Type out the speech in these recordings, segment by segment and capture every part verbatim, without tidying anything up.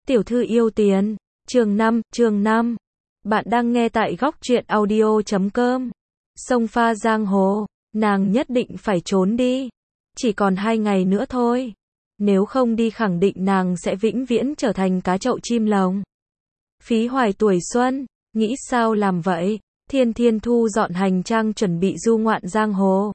Tiểu thư yêu tiền. Chương năm, chương năm. Bạn đang nghe tại góc truyện audio chấm com. Sông pha giang hồ, nàng nhất định phải trốn đi. Chỉ còn hai ngày nữa thôi. Nếu không đi khẳng định nàng sẽ vĩnh viễn trở thành cá chậu chim lồng. Phí hoài tuổi xuân, nghĩ sao làm vậy? Thiên Thiên thu dọn hành trang chuẩn bị du ngoạn giang hồ.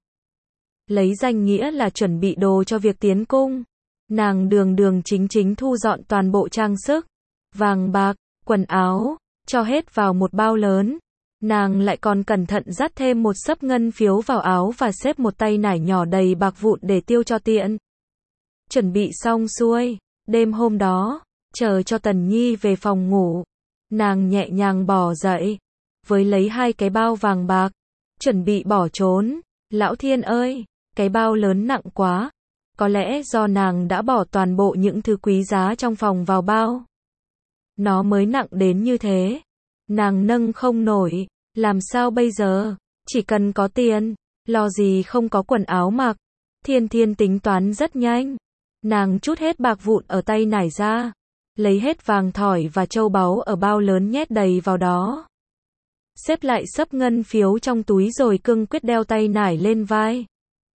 Lấy danh nghĩa là chuẩn bị đồ cho việc tiến cung. Nàng đường đường chính chính thu dọn toàn bộ trang sức, vàng bạc, quần áo, cho hết vào một bao lớn. Nàng lại còn cẩn thận dắt thêm một xấp ngân phiếu vào áo và xếp một tay nải nhỏ đầy bạc vụn để tiêu cho tiện. Chuẩn bị xong xuôi, đêm hôm đó, chờ cho Tần Nhi về phòng ngủ, nàng nhẹ nhàng bò dậy, với lấy hai cái bao vàng bạc, chuẩn bị bỏ trốn. Lão Thiên ơi, cái bao lớn nặng quá. Có lẽ do nàng đã bỏ toàn bộ những thứ quý giá trong phòng vào bao. Nó mới nặng đến như thế. Nàng nâng không nổi. Làm sao bây giờ? Chỉ cần có tiền. Lo gì không có quần áo mặc. Thiên Thiên tính toán rất nhanh. Nàng trút hết bạc vụn ở tay nải ra. Lấy hết vàng thỏi và châu báu ở bao lớn nhét đầy vào đó. Xếp lại xấp ngân phiếu trong túi rồi cương quyết đeo tay nải lên vai.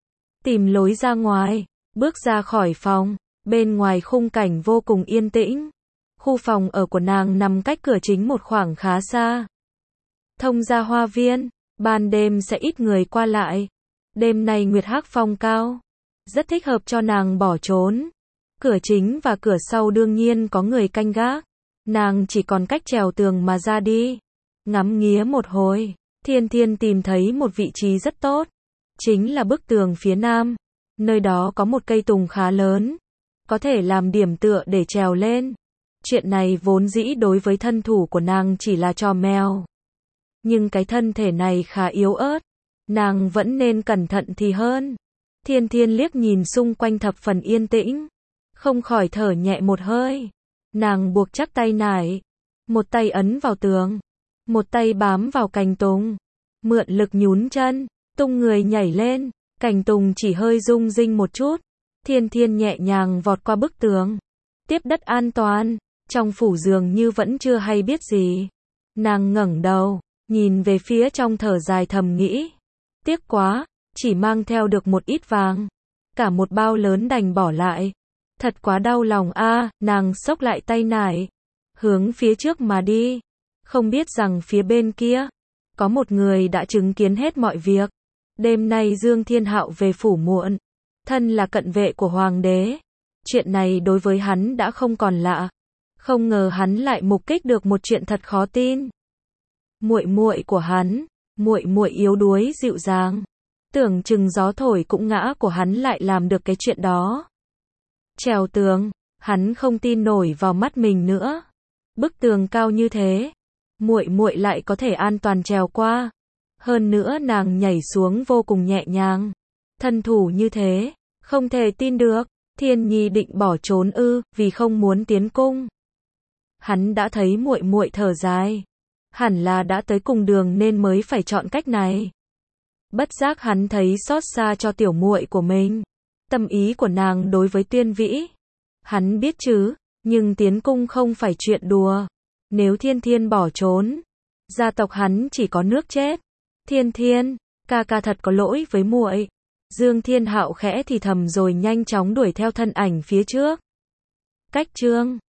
Tìm lối ra ngoài. Bước ra khỏi phòng, bên ngoài khung cảnh vô cùng yên tĩnh. Khu phòng ở của nàng nằm cách cửa chính một khoảng khá xa. Thông ra hoa viên, ban đêm sẽ ít người qua lại. Đêm nay nguyệt hắc phong cao, rất thích hợp cho nàng bỏ trốn. Cửa chính và cửa sau đương nhiên có người canh gác. Nàng chỉ còn cách trèo tường mà ra đi. Ngắm nghía một hồi, Thiên Thiên tìm thấy một vị trí rất tốt. Chính là bức tường phía nam. Nơi đó có một cây tùng khá lớn, có thể làm điểm tựa để trèo lên. Chuyện này vốn dĩ đối với thân thủ của nàng chỉ là trò mèo. Nhưng cái thân thể này khá yếu ớt, nàng vẫn nên cẩn thận thì hơn. Thiên Thiên liếc nhìn xung quanh thập phần yên tĩnh, không khỏi thở nhẹ một hơi. Nàng buộc chắc tay nải, một tay ấn vào tường, một tay bám vào cành tùng, mượn lực nhún chân, tung người nhảy lên. Cành tùng chỉ hơi rung rinh một chút. Thiên Thiên nhẹ nhàng vọt qua bức tường. Tiếp đất an toàn. Trong phủ dường như vẫn chưa hay biết gì. Nàng ngẩng đầu, nhìn về phía trong thở dài thầm nghĩ. Tiếc quá, chỉ mang theo được một ít vàng. Cả một bao lớn đành bỏ lại. Thật quá đau lòng a. À, nàng xốc lại tay nải. Hướng phía trước mà đi. Không biết rằng phía bên kia, có một người đã chứng kiến hết mọi việc. Đêm nay Dương Thiên Hạo về phủ muộn, thân là cận vệ của hoàng đế. Chuyện này đối với hắn đã không còn lạ. Không ngờ hắn lại mục kích được một chuyện thật khó tin. Muội muội của hắn, muội muội yếu đuối dịu dàng, tưởng chừng gió thổi cũng ngã của hắn lại làm được cái chuyện đó. Trèo tường, hắn không tin nổi vào mắt mình nữa. Bức tường cao như thế, muội muội lại có thể an toàn trèo qua. Hơn nữa nàng nhảy xuống vô cùng nhẹ nhàng. Thân thủ như thế, không thể tin được. Thiên Nhi định bỏ trốn ư, vì không muốn tiến cung. Hắn đã thấy muội muội thở dài. Hẳn là đã tới cùng đường nên mới phải chọn cách này. Bất giác hắn thấy xót xa cho tiểu muội của mình. Tâm ý của nàng đối với Tuyên Vĩ. Hắn biết chứ, nhưng tiến cung không phải chuyện đùa. Nếu Thiên Thiên bỏ trốn, gia tộc hắn chỉ có nước chết. Thiên Thiên, ca ca thật có lỗi với muội. Dương Thiên Hạo khẽ thì thầm rồi nhanh chóng đuổi theo thân ảnh phía trước. Cách chương